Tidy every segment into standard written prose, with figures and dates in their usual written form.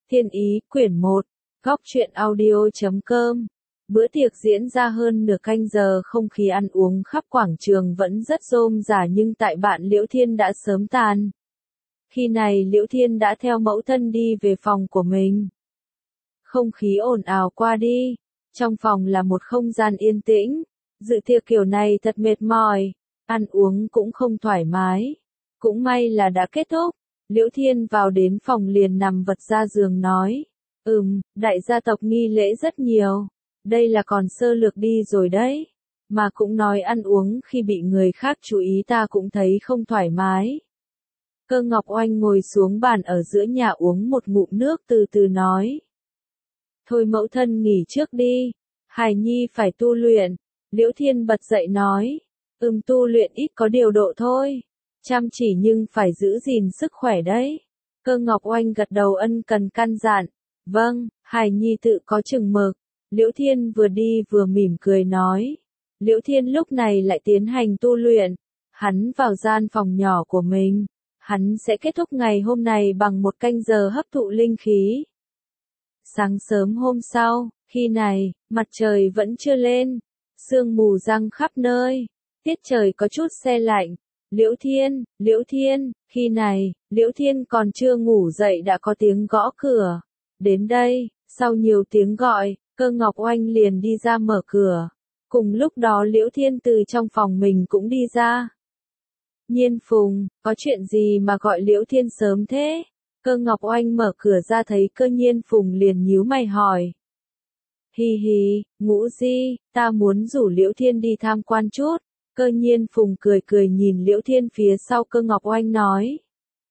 Thiên Ý, quyển 1, Góc truyện audio.com. Bữa tiệc diễn ra hơn nửa canh giờ, không khí ăn uống khắp quảng trường vẫn rất rôm rả, nhưng tại bạn Liễu Thiên đã sớm tàn. Khi này Liễu Thiên đã theo mẫu thân đi về phòng của mình. Không khí ồn ào qua đi. Trong phòng là một không gian yên tĩnh. Dự tiệc kiểu này thật mệt mỏi. Ăn uống cũng không thoải mái. Cũng may là đã kết thúc. Liễu Thiên vào đến phòng liền nằm vật ra giường nói. Đại gia tộc nghi lễ rất nhiều. Đây là còn sơ lược đi rồi đấy. Mà cũng nói ăn uống khi bị người khác chú ý ta cũng thấy không thoải mái. Cơ Ngọc Oanh ngồi xuống bàn ở giữa nhà uống một ngụm nước từ từ nói. Thôi mẫu thân nghỉ trước đi. Hài Nhi phải tu luyện. Liễu Thiên bật dậy nói. Tu luyện ít có điều độ thôi. Chăm chỉ nhưng phải giữ gìn sức khỏe đấy. Cơ Ngọc Oanh gật đầu ân cần căn dặn. Vâng, Hài Nhi tự có chừng mực. Liễu Thiên vừa đi vừa mỉm cười nói. Liễu Thiên lúc này lại tiến hành tu luyện. Hắn vào gian phòng nhỏ của mình. Hắn sẽ kết thúc ngày hôm nay bằng một canh giờ hấp thụ linh khí. Sáng sớm hôm sau, khi này, mặt trời vẫn chưa lên. Sương mù giăng khắp nơi. Tiết trời có chút se lạnh. Liễu Thiên, khi này, Liễu Thiên còn chưa ngủ dậy đã có tiếng gõ cửa. Đến đây, sau nhiều tiếng gọi, Cơ Ngọc Oanh liền đi ra mở cửa. Cùng lúc đó Liễu Thiên từ trong phòng mình cũng đi ra. Nhiên Phùng, có chuyện gì mà gọi Liễu Thiên sớm thế? Cơ Ngọc Oanh mở cửa ra thấy Cơ Nhiên Phùng liền nhíu mày hỏi. Hi hi, Ngũ Di, ta muốn rủ Liễu Thiên đi tham quan chút. Cơ Nhiên Phùng cười cười nhìn Liễu Thiên phía sau Cơ Ngọc Oanh nói.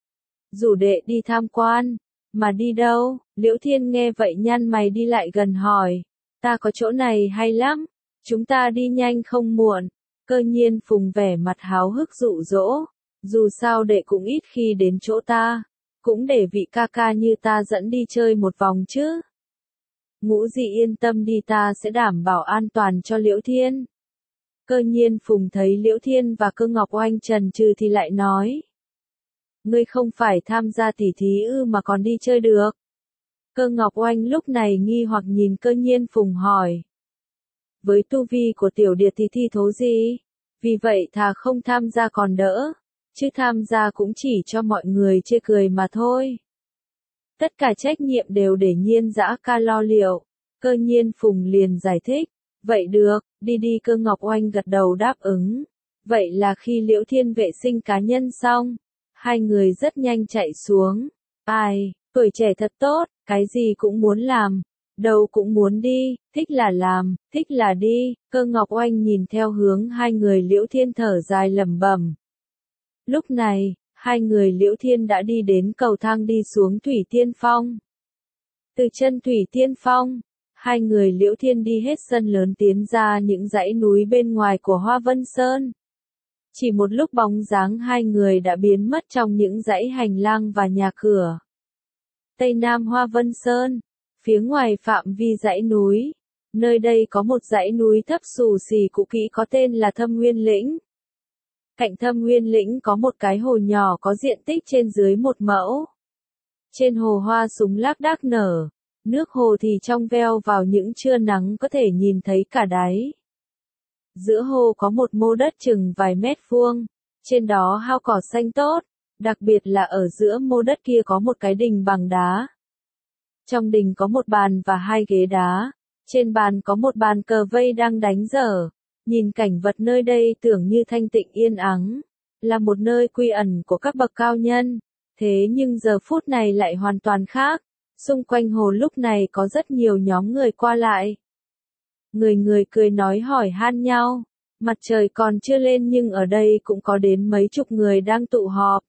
Rủ đệ đi tham quan, mà đi đâu? Liễu Thiên nghe vậy nhăn mày đi lại gần hỏi. Ta có chỗ này hay lắm, chúng ta đi nhanh không muộn. Cơ Nhiên Phùng vẻ mặt háo hức dụ dỗ. Dù sao đệ cũng ít khi đến chỗ ta, cũng để vị ca ca như ta dẫn đi chơi một vòng chứ. Ngũ Dị yên tâm đi, ta sẽ đảm bảo an toàn cho Liễu Thiên. Cơ Nhiên Phùng thấy Liễu Thiên và Cơ Ngọc Oanh chần chừ thì lại nói. Ngươi không phải tham gia tỉ thí mà còn đi chơi được. Cơ Ngọc Oanh lúc này nghi hoặc nhìn Cơ Nhiên Phùng hỏi. Với tu vi của tiểu điệt thì thi thố gì? Vì vậy thà không tham gia còn đỡ. Chứ tham gia cũng chỉ cho mọi người chê cười mà thôi. Tất cả trách nhiệm đều để Nhiên Dã ca lo liệu. Cơ Nhiên Phùng liền giải thích. Vậy được, đi đi. Cơ Ngọc Oanh gật đầu đáp ứng. Vậy là khi Liễu Thiên vệ sinh cá nhân xong, hai người rất nhanh chạy xuống. Ai, tuổi trẻ thật tốt, cái gì cũng muốn làm, đâu cũng muốn đi, thích là làm, thích là đi. Cơ Ngọc Oanh nhìn theo hướng hai người Liễu Thiên thở dài lẩm bẩm. Lúc này, hai người Liễu Thiên đã đi đến cầu thang đi xuống Thủy Tiên Phong. Từ chân Thủy Tiên Phong, hai người Liễu Thiên đi hết sân lớn tiến ra những dãy núi bên ngoài của Hoa Vân Sơn. Chỉ một lúc bóng dáng hai người đã biến mất trong những dãy hành lang và nhà cửa. Tây Nam Hoa Vân Sơn, phía ngoài phạm vi dãy núi, nơi đây có một dãy núi thấp xù xì cũ kỹ có tên là Thâm Nguyên Lĩnh. Cạnh Thâm Nguyên Lĩnh có một cái hồ nhỏ có diện tích trên dưới 1 mẫu. Trên hồ hoa súng lác đác nở, nước hồ thì trong veo vào những trưa nắng có thể nhìn thấy cả đáy. Giữa hồ có một mô đất chừng vài mét vuông, trên đó hao cỏ xanh tốt, đặc biệt là ở giữa mô đất kia có một cái đình bằng đá. Trong đình có một bàn và 2 ghế đá, trên bàn có một bàn cờ vây đang đánh dở. Nhìn cảnh vật nơi đây tưởng như thanh tịnh yên ắng, là một nơi quy ẩn của các bậc cao nhân. Thế nhưng giờ phút này lại hoàn toàn khác, xung quanh hồ lúc này có rất nhiều nhóm người qua lại. Người người cười nói hỏi han nhau, mặt trời còn chưa lên nhưng ở đây cũng có đến mấy chục người đang tụ họp.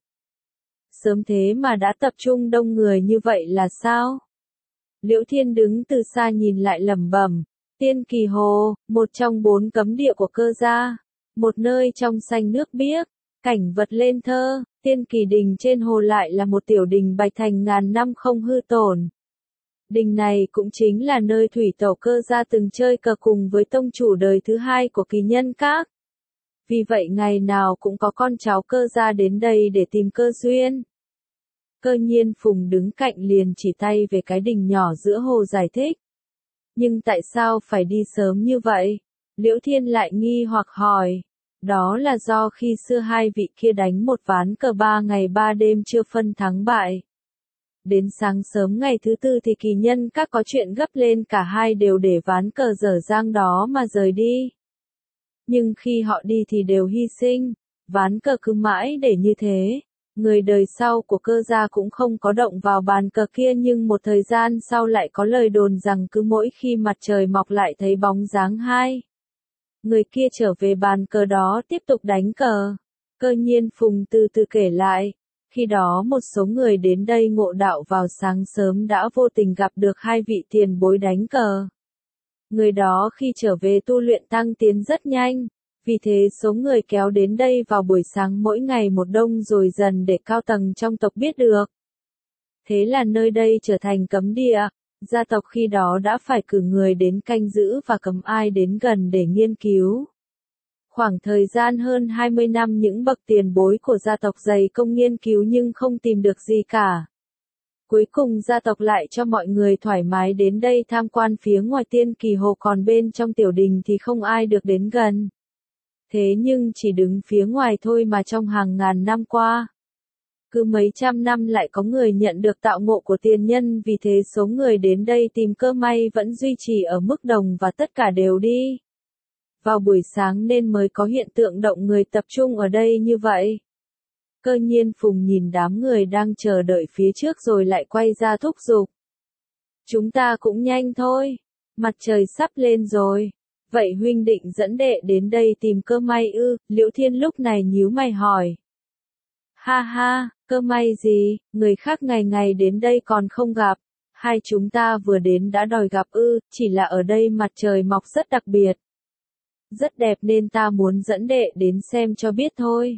Sớm thế mà đã tập trung đông người như vậy là sao? Liễu Thiên đứng từ xa nhìn lại lẩm bẩm. Tiên Kỳ Hồ, một trong 4 cấm địa của Cơ gia, một nơi trong xanh nước biếc, cảnh vật lên thơ. Tiên Kỳ Đình trên hồ lại là một tiểu đình bạch thành ngàn năm không hư tổn. Đình này cũng chính là nơi thủy tổ Cơ gia từng chơi cờ cùng với tông chủ đời thứ 2 của Kỳ Nhân Các. Vì vậy ngày nào cũng có con cháu Cơ gia đến đây để tìm cơ duyên. Cơ Nhiên Phùng đứng cạnh liền chỉ tay về cái đình nhỏ giữa hồ giải thích. Nhưng tại sao phải đi sớm như vậy? Liễu Thiên lại nghi hoặc hỏi. Đó là do khi xưa hai vị kia đánh một ván cờ 3 ngày 3 đêm chưa phân thắng bại. Đến sáng sớm ngày thứ tư thì kỳ nhân các có chuyện gấp lên, cả hai đều để ván cờ dở dang đó mà rời đi. Nhưng khi họ đi thì đều hy sinh, ván cờ cứ mãi để như thế. Người đời sau của Cơ gia cũng không có động vào bàn cờ kia, nhưng một thời gian sau lại có lời đồn rằng cứ mỗi khi mặt trời mọc lại thấy bóng dáng hai người kia trở về bàn cờ đó tiếp tục đánh cờ. Cơ Nhiên Phùng từ từ kể lại, khi đó một số người đến đây ngộ đạo vào sáng sớm đã vô tình gặp được hai vị tiền bối đánh cờ. Người đó khi trở về tu luyện tăng tiến rất nhanh, vì thế số người kéo đến đây vào buổi sáng mỗi ngày một đông rồi dần để cao tầng trong tộc biết được. Thế là nơi đây trở thành cấm địa, gia tộc khi đó đã phải cử người đến canh giữ và cấm ai đến gần để nghiên cứu. Khoảng thời gian hơn 20 năm những bậc tiền bối của gia tộc dày công nghiên cứu nhưng không tìm được gì cả. Cuối cùng gia tộc lại cho mọi người thoải mái đến đây tham quan phía ngoài Tiên Kỳ Hồ, còn bên trong tiểu đình thì không ai được đến gần. Thế nhưng chỉ đứng phía ngoài thôi mà trong hàng ngàn năm qua, cứ mấy trăm năm lại có người nhận được tạo ngộ của tiền nhân, vì thế số người đến đây tìm cơ may vẫn duy trì ở mức đồng và tất cả đều đi vào buổi sáng nên mới có hiện tượng động người tập trung ở đây như vậy. Cơ Nhiên Phùng nhìn đám người đang chờ đợi phía trước rồi lại quay ra thúc giục. Chúng ta cũng nhanh thôi, mặt trời sắp lên rồi. Vậy huynh định dẫn đệ đến đây tìm cơ may ư? Liễu Thiên lúc này nhíu mày hỏi. Ha ha, cơ may gì, người khác ngày ngày đến đây còn không gặp. Hai chúng ta vừa đến đã đòi gặp ư? Chỉ là ở đây mặt trời mọc rất đặc biệt, rất đẹp nên ta muốn dẫn đệ đến xem cho biết thôi.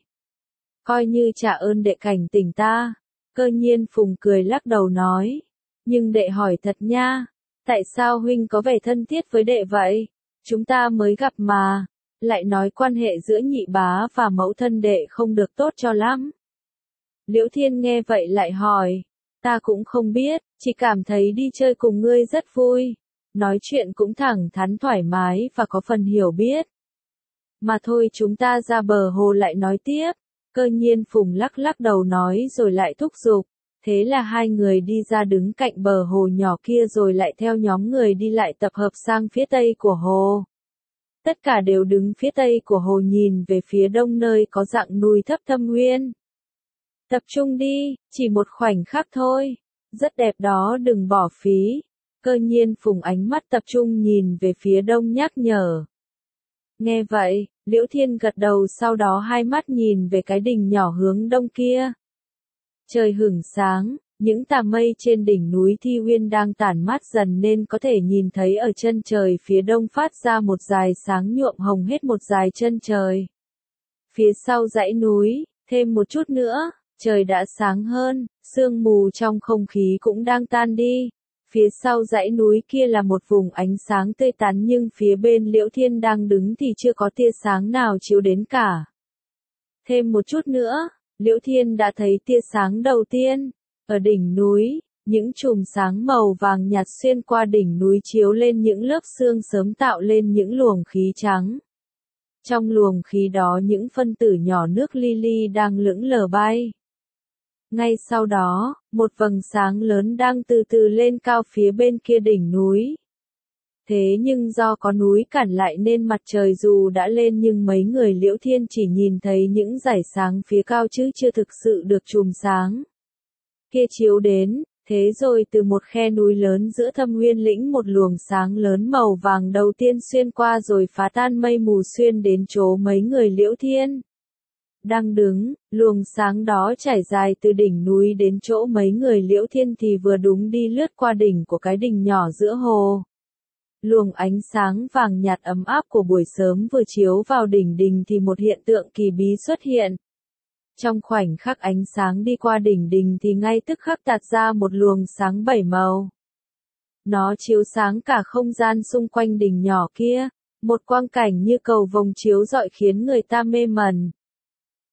Coi như trả ơn đệ cảnh tỉnh ta. Cơ Nhiên Phùng cười lắc đầu nói. Nhưng đệ hỏi thật nha, tại sao huynh có vẻ thân thiết với đệ vậy? Chúng ta mới gặp mà, lại nói quan hệ giữa nhị bá và mẫu thân đệ không được tốt cho lắm. Liễu Thiên nghe vậy lại hỏi. Ta cũng không biết, chỉ cảm thấy đi chơi cùng ngươi rất vui. Nói chuyện cũng thẳng thắn thoải mái và có phần hiểu biết. Mà thôi, chúng ta ra bờ hồ lại nói tiếp. Cơ Nhiên Phùng lắc lắc đầu nói rồi lại thúc giục. Thế là hai người đi ra đứng cạnh bờ hồ nhỏ kia rồi lại theo nhóm người đi lại tập hợp sang phía tây của hồ. Tất cả đều đứng phía tây của hồ nhìn về phía đông nơi có dạng núi thấp thâm uyên. Tập trung đi, chỉ một khoảnh khắc thôi. Rất đẹp đó, đừng bỏ phí. Cơ Nhiên Phùng ánh mắt tập trung nhìn về phía đông nhắc nhở. Nghe vậy, Liễu Thiên gật đầu, sau đó hai mắt nhìn về cái đỉnh nhỏ hướng đông kia. Trời hửng sáng, những tà mây trên đỉnh núi Thi Uyên đang tản mát dần nên có thể nhìn thấy ở chân trời phía đông phát ra một dải sáng nhuộm hồng hết một dải chân trời. Phía sau dãy núi, thêm một chút nữa, trời đã sáng hơn, sương mù trong không khí cũng đang tan đi. Phía sau dãy núi kia là một vùng ánh sáng tươi tắn, nhưng phía bên Liễu Thiên đang đứng thì chưa có tia sáng nào chiếu đến cả. Thêm một chút nữa, Liễu Thiên đã thấy tia sáng đầu tiên. Ở đỉnh núi, những chùm sáng màu vàng nhạt xuyên qua đỉnh núi chiếu lên những lớp sương sớm tạo lên những luồng khí trắng. Trong luồng khí đó những phân tử nhỏ nước li li đang lững lờ bay. Ngay sau đó, một vầng sáng lớn đang từ từ lên cao phía bên kia đỉnh núi. Thế nhưng do có núi cản lại nên mặt trời dù đã lên nhưng mấy người Liễu Thiên chỉ nhìn thấy những dải sáng phía cao chứ chưa thực sự được chùm sáng kia chiếu đến. Thế rồi từ một khe núi lớn giữa Thâm Uyên lĩnh một luồng sáng lớn màu vàng đầu tiên xuyên qua rồi phá tan mây mù xuyên đến chỗ mấy người Liễu Thiên đang đứng. Luồng sáng đó trải dài từ đỉnh núi đến chỗ mấy người Liễu Thiên thì vừa đúng đi lướt qua đỉnh của cái đình nhỏ giữa hồ. Luồng ánh sáng vàng nhạt ấm áp của buổi sớm vừa chiếu vào đỉnh đình thì một hiện tượng kỳ bí xuất hiện. Trong khoảnh khắc ánh sáng đi qua đỉnh đình thì ngay tức khắc tạt ra một luồng sáng bảy màu. Nó chiếu sáng cả không gian xung quanh đỉnh nhỏ kia, một quang cảnh như cầu vồng chiếu rọi khiến người ta mê mẩn.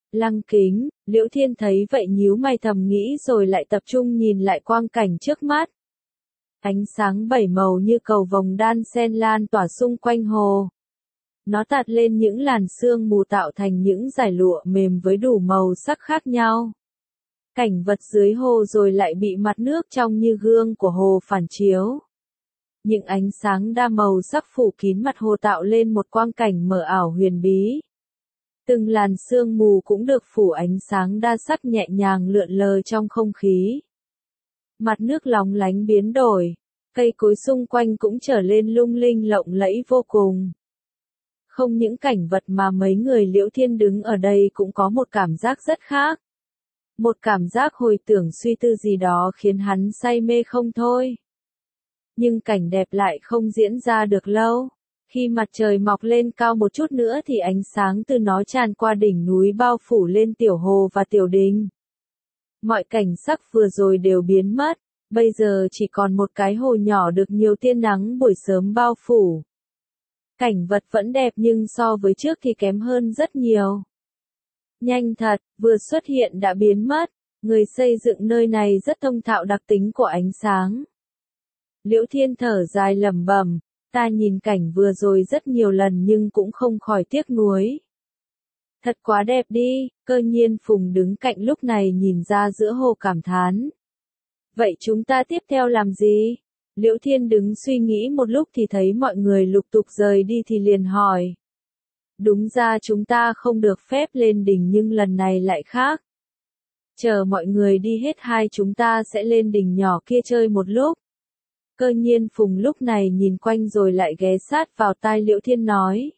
Lăng Kính, Liễu Thiên thấy vậy nhíu mày thầm nghĩ rồi lại tập trung nhìn lại quang cảnh trước mắt. Ánh sáng bảy màu như cầu vồng đan sen lan tỏa xung quanh hồ. Nó tạt lên những làn sương mù tạo thành những dải lụa mềm với đủ màu sắc khác nhau. Cảnh vật dưới hồ rồi lại bị mặt nước trong như gương của hồ phản chiếu. Những ánh sáng đa màu sắc phủ kín mặt hồ tạo lên một quang cảnh mờ ảo huyền bí. Từng làn sương mù cũng được phủ ánh sáng đa sắc nhẹ nhàng lượn lờ trong không khí. Mặt nước lóng lánh biến đổi, cây cối xung quanh cũng trở lên lung linh lộng lẫy vô cùng. Không những cảnh vật mà mấy người Liễu Thiên đứng ở đây cũng có một cảm giác rất khác. Một cảm giác hồi tưởng suy tư gì đó khiến hắn say mê không thôi. Nhưng cảnh đẹp lại không diễn ra được lâu. Khi mặt trời mọc lên cao một chút nữa thì ánh sáng từ nó tràn qua đỉnh núi bao phủ lên tiểu hồ và tiểu đình. Mọi cảnh sắc vừa rồi đều biến mất, bây giờ chỉ còn một cái hồ nhỏ được nhiều tia nắng buổi sớm bao phủ. Cảnh vật vẫn đẹp nhưng so với trước thì kém hơn rất nhiều. Nhanh thật, vừa xuất hiện đã biến mất, người xây dựng nơi này rất thông thạo đặc tính của ánh sáng. Liễu Thiên thở dài lẩm bẩm, ta nhìn cảnh vừa rồi rất nhiều lần nhưng cũng không khỏi tiếc nuối. Thật quá đẹp đi, Cơ Nhiên Phùng đứng cạnh lúc này nhìn ra giữa hồ cảm thán. Vậy chúng ta tiếp theo làm gì? Liễu Thiên đứng suy nghĩ một lúc thì thấy mọi người lục tục rời đi thì liền hỏi. Đúng ra chúng ta không được phép lên đỉnh nhưng lần này lại khác. Chờ mọi người đi hết hai chúng ta sẽ lên đỉnh nhỏ kia chơi một lúc. Cơ Nhiên Phùng lúc này nhìn quanh rồi lại ghé sát vào tai Liễu Thiên nói.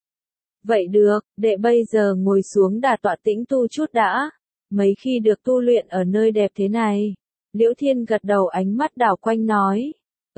Vậy được, đệ bây giờ ngồi xuống đả tọa tĩnh tu chút đã. Mấy khi được tu luyện ở nơi đẹp thế này. Liễu Thiên gật đầu ánh mắt đảo quanh nói.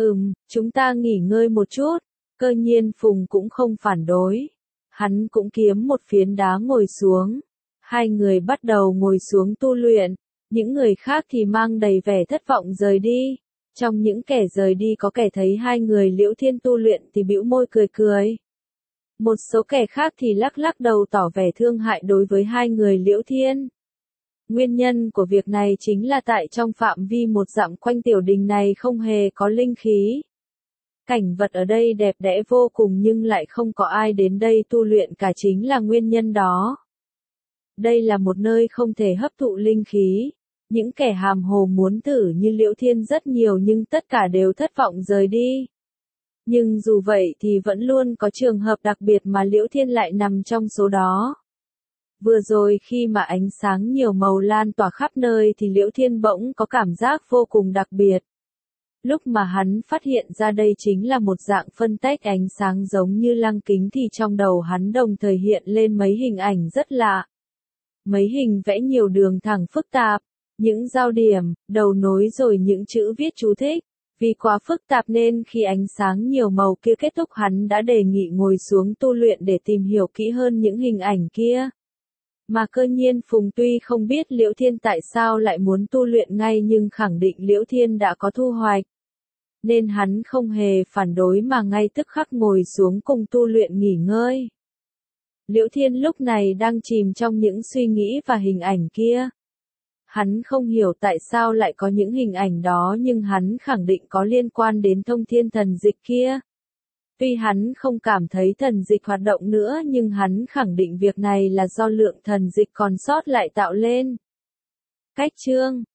Chúng ta nghỉ ngơi một chút. Cơ Nhiên Phùng cũng không phản đối. Hắn cũng kiếm một phiến đá ngồi xuống. Hai người bắt đầu ngồi xuống tu luyện. Những người khác thì mang đầy vẻ thất vọng rời đi. Trong những kẻ rời đi có kẻ thấy hai người Liễu Thiên tu luyện thì bĩu môi cười cười. Một số kẻ khác thì lắc lắc đầu tỏ vẻ thương hại đối với hai người Liễu Thiên. Nguyên nhân của việc này chính là tại trong phạm vi một dặm quanh tiểu đình này không hề có linh khí. Cảnh vật ở đây đẹp đẽ vô cùng nhưng lại không có ai đến đây tu luyện cả chính là nguyên nhân đó. Đây là một nơi không thể hấp thụ linh khí. Những kẻ hàm hồ muốn thử như Liễu Thiên rất nhiều nhưng tất cả đều thất vọng rời đi. Nhưng dù vậy thì vẫn luôn có trường hợp đặc biệt mà Liễu Thiên lại nằm trong số đó. Vừa rồi khi mà ánh sáng nhiều màu lan tỏa khắp nơi thì Liễu Thiên bỗng có cảm giác vô cùng đặc biệt. Lúc mà hắn phát hiện ra đây chính là một dạng phân tách ánh sáng giống như lăng kính thì trong đầu hắn đồng thời hiện lên mấy hình ảnh rất lạ. Mấy hình vẽ nhiều đường thẳng phức tạp, những giao điểm, đầu nối rồi những chữ viết chú thích. Vì quá phức tạp nên khi ánh sáng nhiều màu kia kết thúc hắn đã đề nghị ngồi xuống tu luyện để tìm hiểu kỹ hơn những hình ảnh kia. Mà Cơ Nhiên Phùng tuy không biết Liễu Thiên tại sao lại muốn tu luyện ngay nhưng khẳng định Liễu Thiên đã có thu hoạch. Nên hắn không hề phản đối mà ngay tức khắc ngồi xuống cùng tu luyện nghỉ ngơi. Liễu Thiên lúc này đang chìm trong những suy nghĩ và hình ảnh kia. Hắn không hiểu tại sao lại có những hình ảnh đó nhưng hắn khẳng định có liên quan đến thông thiên thần dịch kia. Tuy hắn không cảm thấy thần dịch hoạt động nữa nhưng hắn khẳng định việc này là do lượng thần dịch còn sót lại tạo lên. Cách chương